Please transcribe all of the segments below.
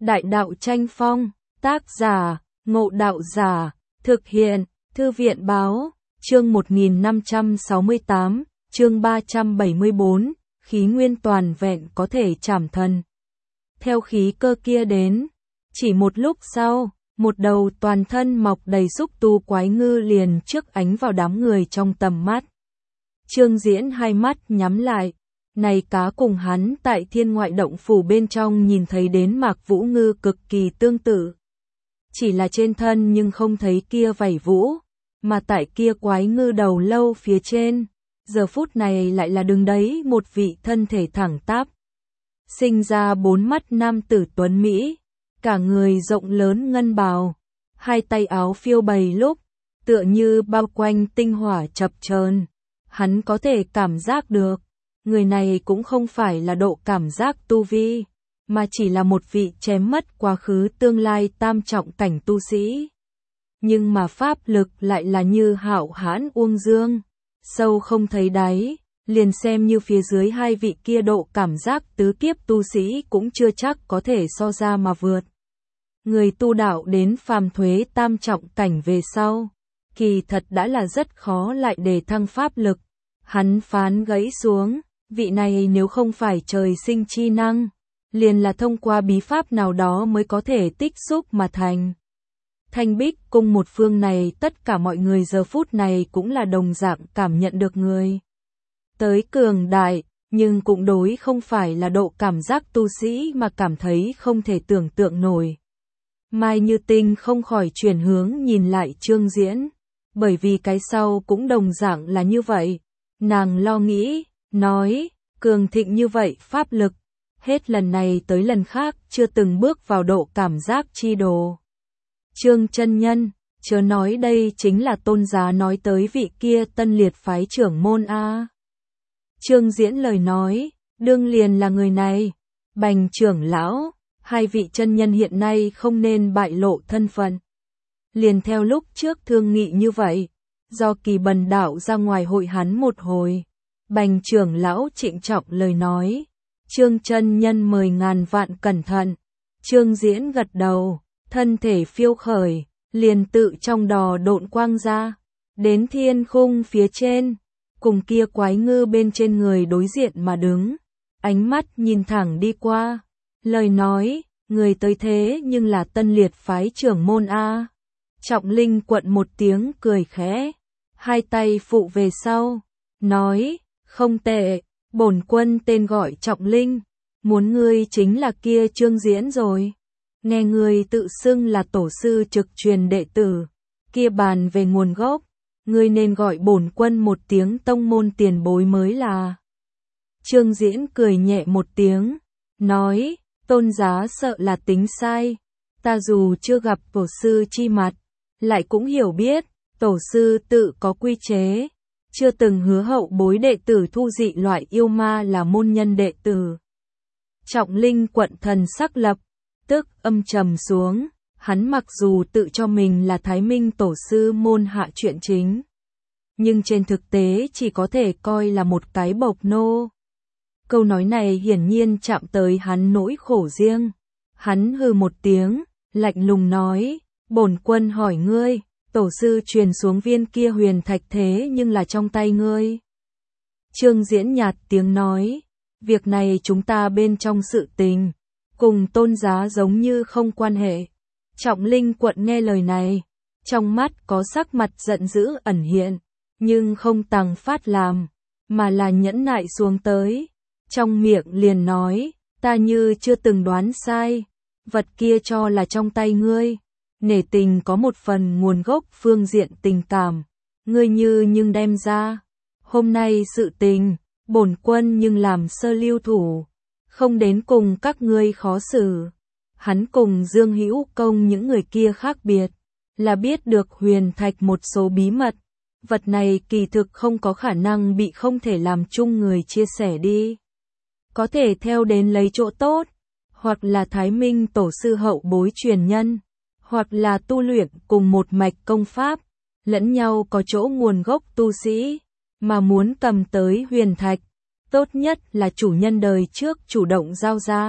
Đại đạo tranh phong, tác giả, Ngộ Đạo Giả, thực hiện, Thư viện báo, chương 1568, chương 374, khí nguyên toàn vẹn có thể trảm thần. Theo khí cơ kia đến, chỉ một lúc sau, một đầu toàn thân mọc đầy xúc tu quái ngư liền trước ánh vào đám người trong tầm mắt. Trương Diễn hai mắt nhắm lại, này cá cùng hắn tại thiên ngoại động phủ bên trong nhìn thấy đến Mạc Vũ Ngư cực kỳ tương tự. Chỉ là trên thân nhưng không thấy kia vảy vũ, mà tại kia quái ngư đầu lâu phía trên, giờ phút này lại là đứng đấy một vị thân thể thẳng tắp. Sinh ra bốn mắt nam tử tuấn Mỹ, cả người rộng lớn ngân bào, hai tay áo phiêu bày lúc, tựa như bao quanh tinh hỏa chập chờn. Hắn có thể cảm giác được, người này cũng không phải là độ cảm giác tu vi, mà chỉ là một vị chém mất quá khứ tương lai tam trọng cảnh tu sĩ. Nhưng mà pháp lực lại là như hạo hãn uông dương, sâu không thấy đáy, liền xem như phía dưới hai vị kia độ cảm giác tứ kiếp tu sĩ cũng chưa chắc có thể so ra mà vượt. Người tu đạo đến phàm thuế tam trọng cảnh về sau, kỳ thật đã là rất khó lại đề thăng pháp lực. Hắn phán gãy xuống, vị này nếu không phải trời sinh chi năng, liền là thông qua bí pháp nào đó mới có thể tích xúc mà thành. Thanh Bích cung một phương này tất cả mọi người giờ phút này cũng là đồng dạng cảm nhận được người tới cường đại, nhưng cũng đối không phải là độ cảm giác tu sĩ mà cảm thấy không thể tưởng tượng nổi. Mai Như Tinh không khỏi chuyển hướng nhìn lại Trương Diễn, bởi vì cái sau cũng đồng dạng là như vậy. Nàng lo nghĩ, nói, cường thịnh như vậy pháp lực, hết lần này tới lần khác chưa từng bước vào độ cảm giác chi đồ. Trương chân nhân, chớ nói đây chính là tôn giá nói tới vị kia Tân Liệt phái trưởng môn a. Trương Diễn lời nói, đương liền là người này. Bành trưởng lão, hai vị chân nhân hiện nay không nên bại lộ thân phận. Liền theo lúc trước thương nghị như vậy, do Kỳ Bần đạo ra ngoài hội hắn một hồi. Bành trưởng lão trịnh trọng lời nói, Trương chân nhân mời ngàn vạn cẩn thận. Trương Diễn gật đầu, thân thể phiêu khởi, liền tự trong đò độn quang ra, đến thiên khung phía trên, cùng kia quái ngư bên trên người đối diện mà đứng, ánh mắt nhìn thẳng đi qua, lời nói, người tới thế nhưng là Tân Liệt phái trưởng môn a. Trọng Linh quận một tiếng cười khẽ, hai tay phụ về sau, nói, không tệ, bổn quân tên gọi Trọng Linh, muốn ngươi chính là kia Trương Diễn rồi. Nghe ngươi tự xưng là tổ sư trực truyền đệ tử, kia bàn về nguồn gốc, ngươi nên gọi bổn quân một tiếng tông môn tiền bối mới là. Trương Diễn cười nhẹ một tiếng, nói, tôn giá sợ là tính sai, ta dù chưa gặp tổ sư chi mặt, lại cũng hiểu biết, tổ sư tự có quy chế, chưa từng hứa hậu bối đệ tử thu dị loại yêu ma là môn nhân đệ tử. Trọng Linh quận thần sắc lập tức âm trầm xuống, hắn mặc dù tự cho mình là Thái Minh tổ sư môn hạ chuyện chính, nhưng trên thực tế chỉ có thể coi là một cái bộc nô. Câu nói này hiển nhiên chạm tới hắn nỗi khổ riêng. Hắn hừ một tiếng, lạnh lùng nói, bổn quân hỏi ngươi, tổ sư truyền xuống viên kia huyền thạch thế nhưng là trong tay ngươi. Trương Diễn nhạt tiếng nói, việc này chúng ta bên trong sự tình, cùng tôn giá giống như không quan hệ. Trọng Linh quận nghe lời này, trong mắt có sắc mặt giận dữ ẩn hiện, nhưng không tằng phát làm, mà là nhẫn nại xuống tới. Trong miệng liền nói, ta như chưa từng đoán sai, vật kia cho là trong tay ngươi, nể tình có một phần nguồn gốc phương diện tình cảm, ngươi nhưng đem ra. Hôm nay sự tình, bổn quân nhưng làm sơ lưu thủ, không đến cùng các ngươi khó xử. Hắn cùng Dương Hữu Công những người kia khác biệt, là biết được huyền thạch một số bí mật, vật này kỳ thực không có khả năng bị không thể làm chung người chia sẻ đi. Có thể theo đến lấy chỗ tốt, hoặc là Thái Minh tổ sư hậu bối truyền nhân, hoặc là tu luyện cùng một mạch công pháp, lẫn nhau có chỗ nguồn gốc tu sĩ, mà muốn cầm tới huyền thạch, tốt nhất là chủ nhân đời trước chủ động giao ra.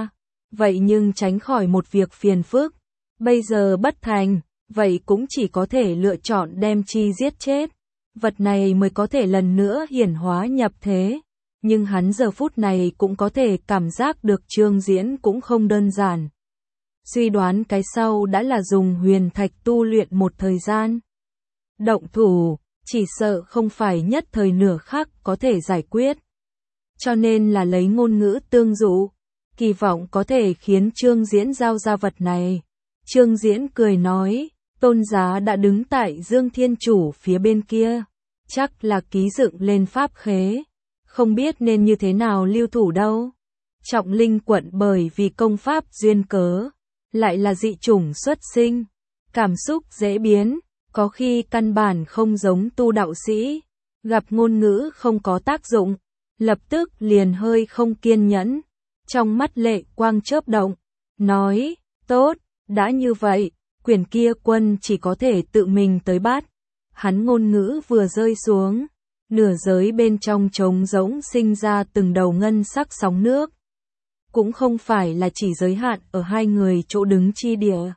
vậy nhưng tránh khỏi một việc phiền phức. Bây giờ bất thành, vậy cũng chỉ có thể lựa chọn đem chi giết chết. Vật này mới có thể lần nữa hiển hóa nhập thế. Nhưng hắn giờ phút này cũng có thể cảm giác được Trương Diễn cũng không đơn giản. Suy đoán cái sau đã là dùng huyền thạch tu luyện một thời gian. Động thủ, chỉ sợ không phải nhất thời nửa khắc có thể giải quyết. Cho nên là lấy ngôn ngữ tương dụ, kỳ vọng có thể khiến Trương Diễn giao ra vật này. Trương Diễn cười nói, tôn giá đã đứng tại Dương Thiên Chủ phía bên kia, chắc là ký dựng lên pháp khế, không biết nên như thế nào lưu thủ đâu. Trọng Linh quận bởi vì công pháp duyên cớ, lại là dị chủng xuất sinh, cảm xúc dễ biến, có khi căn bản không giống tu đạo sĩ, gặp ngôn ngữ không có tác dụng, lập tức liền hơi không kiên nhẫn, trong mắt lệ quang chớp động, nói, tốt, đã như vậy, quyển kia quân chỉ có thể tự mình tới bắt. Hắn ngôn ngữ vừa rơi xuống, nửa giới bên trong trống rỗng sinh ra từng đầu ngân sắc sóng nước. Cũng không phải là chỉ giới hạn ở hai người chỗ đứng chi địa,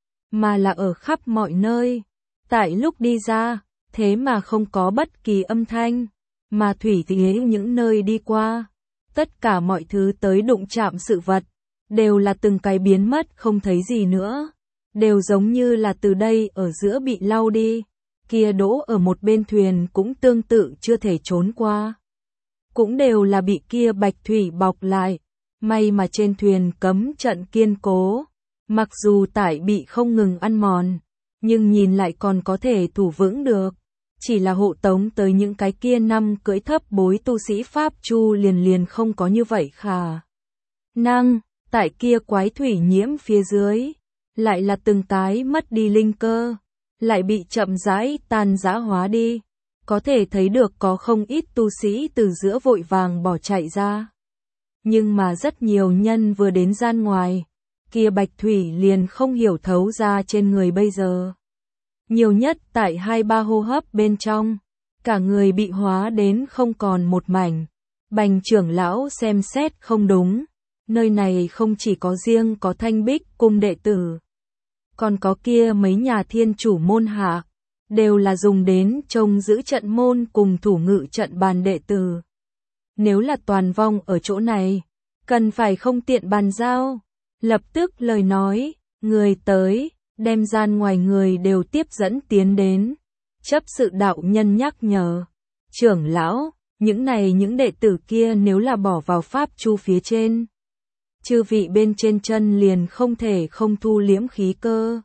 mà là ở khắp mọi nơi. Tại lúc đi ra, thế mà không có bất kỳ âm thanh, mà thủy thế những nơi đi qua. Tất cả mọi thứ tới đụng chạm sự vật, đều là từng cái biến mất không thấy gì nữa. Đều giống như là từ đây ở giữa bị lau đi. Kia đỗ ở một bên thuyền cũng tương tự chưa thể trốn qua. Cũng đều là bị kia bạch thủy bọc lại. May mà trên thuyền cấm trận kiên cố. Mặc dù tải bị không ngừng ăn mòn, nhưng nhìn lại còn có thể thủ vững được. Chỉ là hộ tống tới những cái kia năm cưỡi thấp bối tu sĩ Pháp Chu liền không có như vậy khả năng. Tại kia quái thủy nhiễm phía dưới, lại là từng cái mất đi linh cơ, lại bị chậm rãi tan rã hóa đi. Có thể thấy được có không ít tu sĩ từ giữa vội vàng bỏ chạy ra. Nhưng mà rất nhiều nhân vừa đến gian ngoài, kia bạch thủy liền không hiểu thấu ra trên người bây giờ. Nhiều nhất tại 2-3 hô hấp bên trong, cả người bị hóa đến không còn một mảnh. Bành trưởng lão xem xét không đúng, nơi này không chỉ có riêng có Thanh Bích cung đệ tử, còn có kia mấy nhà thiên chủ môn hạ, đều là dùng đến trông giữ trận môn cùng thủ ngự trận bàn đệ tử. Nếu là toàn vong ở chỗ này, cần phải không tiện bàn giao. Lập tức lời nói, người tới, đem gian ngoài người đều tiếp dẫn tiến đến. Chấp sự đạo nhân nhắc nhở, trưởng lão, những đệ tử kia nếu là bỏ vào pháp chu phía trên, chư vị bên trên chân liền không thể không thu liễm khí cơ.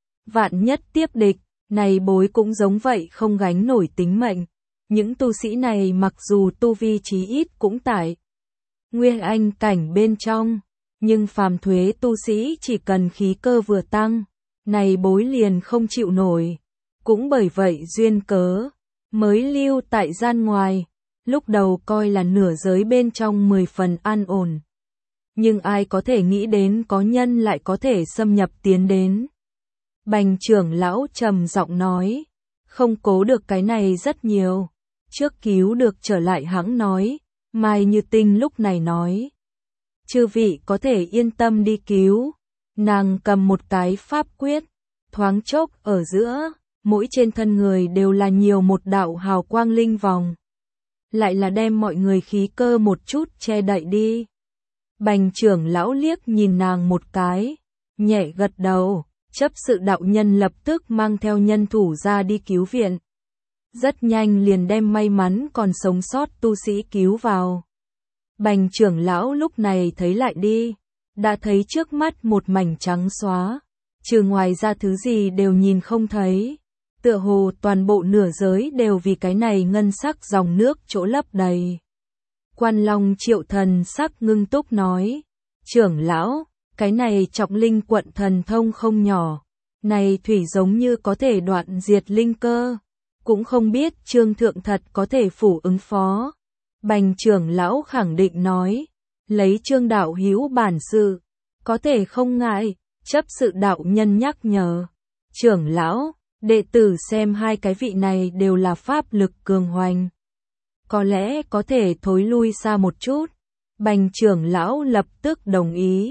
Vạn nhất tiếp địch, này bối cũng giống vậy không gánh nổi tính mệnh. Những tu sĩ này mặc dù tu vi chí ít cũng tại Nguyên Anh cảnh bên trong, nhưng phàm thuế tu sĩ chỉ cần khí cơ vừa tăng, này bối liền không chịu nổi. Cũng bởi vậy duyên cớ, mới lưu tại gian ngoài, lúc đầu coi là nửa giới bên trong 10 phần an ổn. Nhưng ai có thể nghĩ đến có nhân lại có thể xâm nhập tiến đến. Bành trưởng lão trầm giọng nói, không cố được cái này rất nhiều. Trước cứu được trở lại hãng nói, Mai Như Tinh lúc này nói. Chư vị có thể yên tâm đi cứu. Nàng cầm một cái pháp quyết, thoáng chốc ở giữa, mỗi trên thân người đều là nhiều một đạo hào quang linh vòng. Lại là đem mọi người khí cơ một chút che đậy đi. Bành trưởng lão liếc nhìn nàng một cái, nhẹ gật đầu, chấp sự đạo nhân lập tức mang theo nhân thủ ra đi cứu viện. Rất nhanh liền đem may mắn còn sống sót tu sĩ cứu vào. Bành trưởng lão lúc này thấy lại đi, đã thấy trước mắt một mảnh trắng xóa, trừ ngoài ra thứ gì đều nhìn không thấy. Tựa hồ toàn bộ nửa giới đều vì cái này ngân sắc dòng nước chỗ lấp đầy. Quan Long Triệu thần sắc ngưng túc nói, trưởng lão, cái này Trọng Linh quận thần thông không nhỏ, này thủy giống như có thể đoạn diệt linh cơ, cũng không biết Trương Thượng thật có thể phủ ứng phó. Bành trưởng lão khẳng định nói, lấy Trương đạo hữu bản sự, có thể không ngại. Chấp sự đạo nhân nhắc nhở, trưởng lão, đệ tử xem hai cái vị này đều là pháp lực cường hoành, có lẽ có thể thối lui xa một chút. Bành trưởng lão lập tức đồng ý,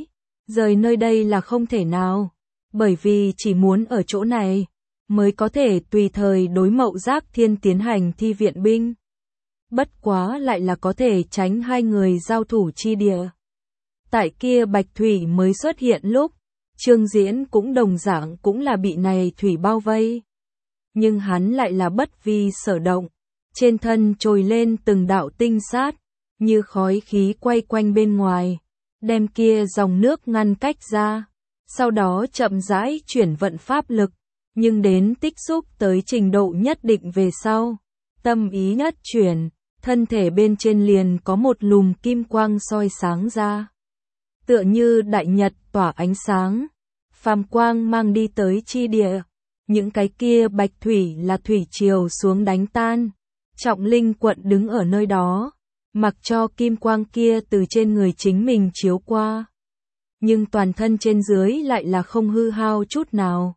Rời nơi đây là không thể nào, bởi vì chỉ muốn ở chỗ này mới có thể tùy thời đối Mậu Giác Thiên tiến hành thi viện binh. Bất quá lại là có thể tránh hai người giao thủ chi địa. Tại kia Bạch Thủy mới xuất hiện lúc, Trương Diễn cũng đồng dạng cũng là bị này thủy bao vây. Nhưng hắn lại là bất vi sở động, trên thân trồi lên từng đạo tinh sát, như khói khí quay quanh bên ngoài, đem kia dòng nước ngăn cách ra, sau đó chậm rãi chuyển vận pháp lực, nhưng đến tích xúc tới trình độ nhất định về sau, tâm ý nhất chuyển, thân thể bên trên liền có một lùm kim quang soi sáng ra. Tựa như đại nhật tỏa ánh sáng, phàm quang mang đi tới chi địa, những cái kia bạch thủy là thủy triều xuống đánh tan. Trọng Linh Quận đứng ở nơi đó, mặc cho kim quang kia từ trên người chính mình chiếu qua. Nhưng toàn thân trên dưới lại là không hư hao chút nào.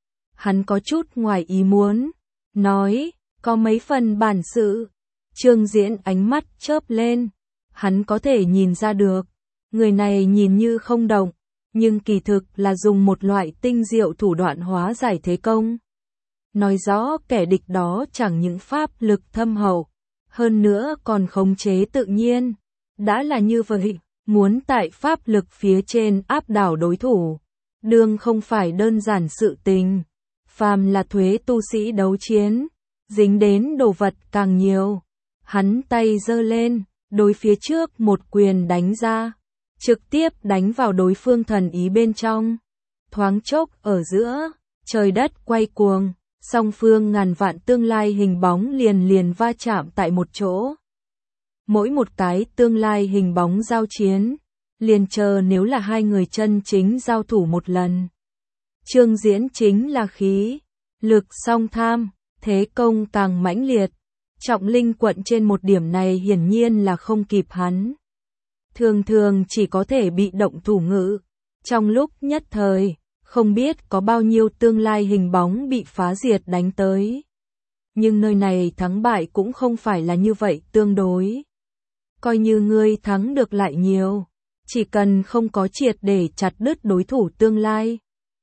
Hắn có chút ngoài ý muốn, nói, có mấy phần bản sự. Trương Diễn ánh mắt chớp lên, hắn có thể nhìn ra được, người này nhìn như không động, nhưng kỳ thực là dùng một loại tinh diệu thủ đoạn hóa giải thế công. Nói rõ kẻ địch đó chẳng những pháp lực thâm hậu, hơn nữa còn khống chế tự nhiên. Đã là như vậy, muốn tại pháp lực phía trên áp đảo đối thủ, đương không phải đơn giản sự tình. Phàm là thuế tu sĩ đấu chiến, dính đến đồ vật càng nhiều. Hắn tay giơ lên, đối phía trước một quyền đánh ra, trực tiếp đánh vào đối phương thần ý bên trong. Thoáng chốc ở giữa, trời đất quay cuồng, song phương ngàn vạn tương lai hình bóng liền liền va chạm tại một chỗ. Mỗi một cái tương lai hình bóng giao chiến, liền chờ nếu là hai người chân chính giao thủ một lần. Trương Diễn chính là khí, lực song tham, thế công càng mãnh liệt. Trọng Linh Quận trên một điểm này hiển nhiên là không kịp hắn. Thường thường chỉ có thể bị động thủ ngữ. Trong lúc nhất thời, không biết có bao nhiêu tương lai hình bóng bị phá diệt đánh tới. Nhưng nơi này thắng bại cũng không phải là như vậy tương đối. Coi như ngươi thắng được lại nhiều, chỉ cần không có triệt để chặt đứt đối thủ tương lai.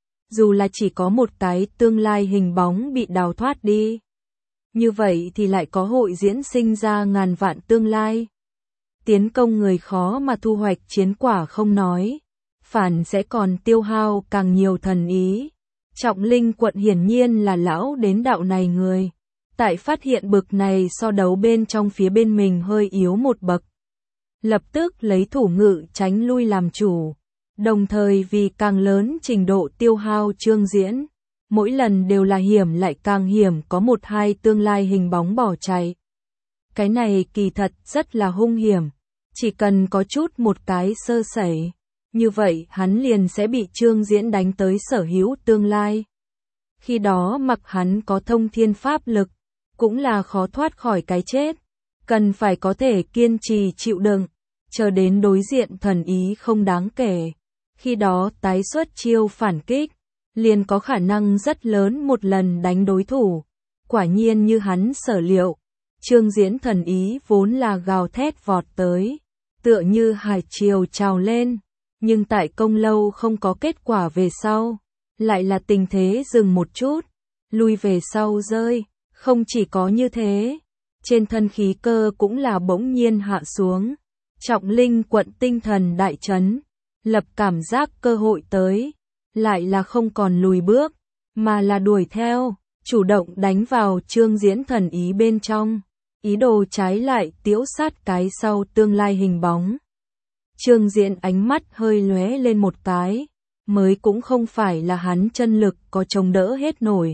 Dù là chỉ có một cái tương lai hình bóng bị đào thoát đi. Như vậy thì lại có hội diễn sinh ra ngàn vạn tương lai. Tiến công người khó mà thu hoạch chiến quả không nói, phản sẽ còn tiêu hao càng nhiều thần ý. Trọng Linh Quận hiển nhiên là lão đến đạo này người. Tại phát hiện bực này so đấu bên trong phía bên mình hơi yếu một bậc. Lập tức lấy thủ ngự tránh lui làm chủ. Đồng thời vì càng lớn trình độ tiêu hao Trương Diễn. Mỗi lần đều là hiểm lại càng hiểm có một hai tương lai hình bóng bỏ chạy. Cái này kỳ thật rất là hung hiểm. Chỉ cần có chút một cái sơ sẩy. Như vậy hắn liền sẽ bị Trương Diễn đánh tới sở hữu tương lai. Khi đó mặc hắn có thông thiên pháp lực, cũng là khó thoát khỏi cái chết. Cần phải có thể kiên trì chịu đựng, chờ đến đối diện thần ý không đáng kể. Khi đó tái xuất chiêu phản kích, liền có khả năng rất lớn một lần đánh đối thủ. Quả nhiên như hắn sở liệu, Trương Diễn thần ý vốn là gào thét vọt tới, tựa như hải triều trào lên, nhưng tại công lâu không có kết quả về sau, lại là tình thế dừng một chút, lui về sau rơi. Không chỉ có như thế, trên thân khí cơ cũng là bỗng nhiên hạ xuống. Trọng Linh Quận tinh thần đại chấn, lập cảm giác cơ hội tới, lại là không còn lùi bước, mà là đuổi theo, chủ động đánh vào Trương Diễn thần ý bên trong, ý đồ trái lại tiễu sát cái sau tương lai hình bóng. Trương Diễn ánh mắt hơi lóe lên một cái, mới cũng không phải là hắn chân lực có chống đỡ hết nổi.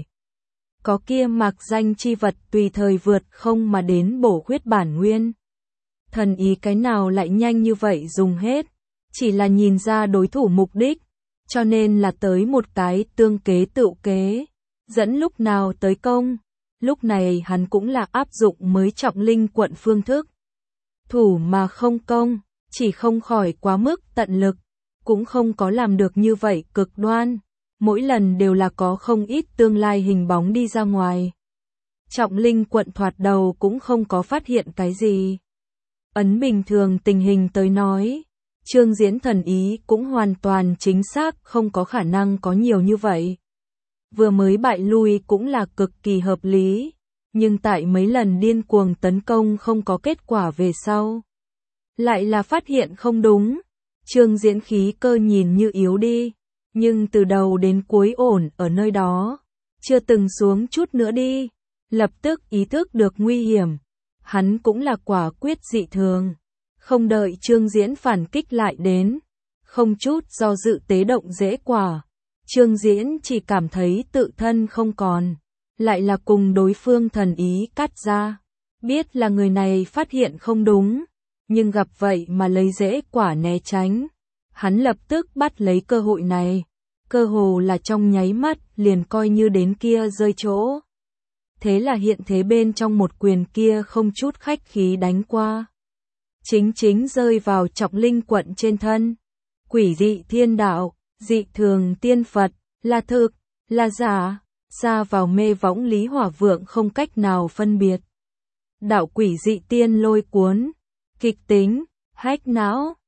Có kia mạc danh chi vật tùy thời vượt không mà đến bổ khuyết bản nguyên. Thần ý cái nào lại nhanh như vậy dùng hết, chỉ là nhìn ra đối thủ mục đích, cho nên là tới một cái tương kế tựu kế, dẫn lúc nào tới công. Lúc này hắn cũng là áp dụng mới Trọng Linh Quận phương thức. Thủ mà không công, chỉ không khỏi quá mức tận lực, cũng không có làm được như vậy cực đoan. Mỗi lần đều là có không ít tương lai hình bóng đi ra ngoài. Trọng Linh Quận thoạt đầu cũng không có phát hiện cái gì. Ấn bình thường tình hình tới nói, Trương Diễn thần ý cũng hoàn toàn chính xác không có khả năng có nhiều như vậy. Vừa mới bại lui cũng là cực kỳ hợp lý, nhưng tại mấy lần điên cuồng tấn công không có kết quả về sau. Lại là phát hiện không đúng, Trương Diễn khí cơ nhìn như yếu đi, nhưng từ đầu đến cuối ổn ở nơi đó, chưa từng xuống chút nữa đi, lập tức ý thức được nguy hiểm. Hắn cũng là quả quyết dị thường, không đợi Trương Diễn phản kích lại đến, không chút do dự tế động dễ quả. Trương Diễn chỉ cảm thấy tự thân không còn, lại là cùng đối phương thần ý cắt ra. Biết là người này phát hiện không đúng, nhưng gặp vậy mà lấy dễ quả né tránh. Hắn lập tức bắt lấy cơ hội này, cơ hồ là trong nháy mắt liền coi như đến kia rơi chỗ. Thế là hiện thế bên trong một quyền kia không chút khách khí đánh qua. Chính rơi vào Trọng Linh quận trên thân. Quỷ dị thiên đạo, dị thường tiên Phật, là thực, là giả, xa vào mê võng Lý Hỏa Vượng không cách nào phân biệt. Đạo quỷ dị tiên lôi cuốn, kịch tính, hách não,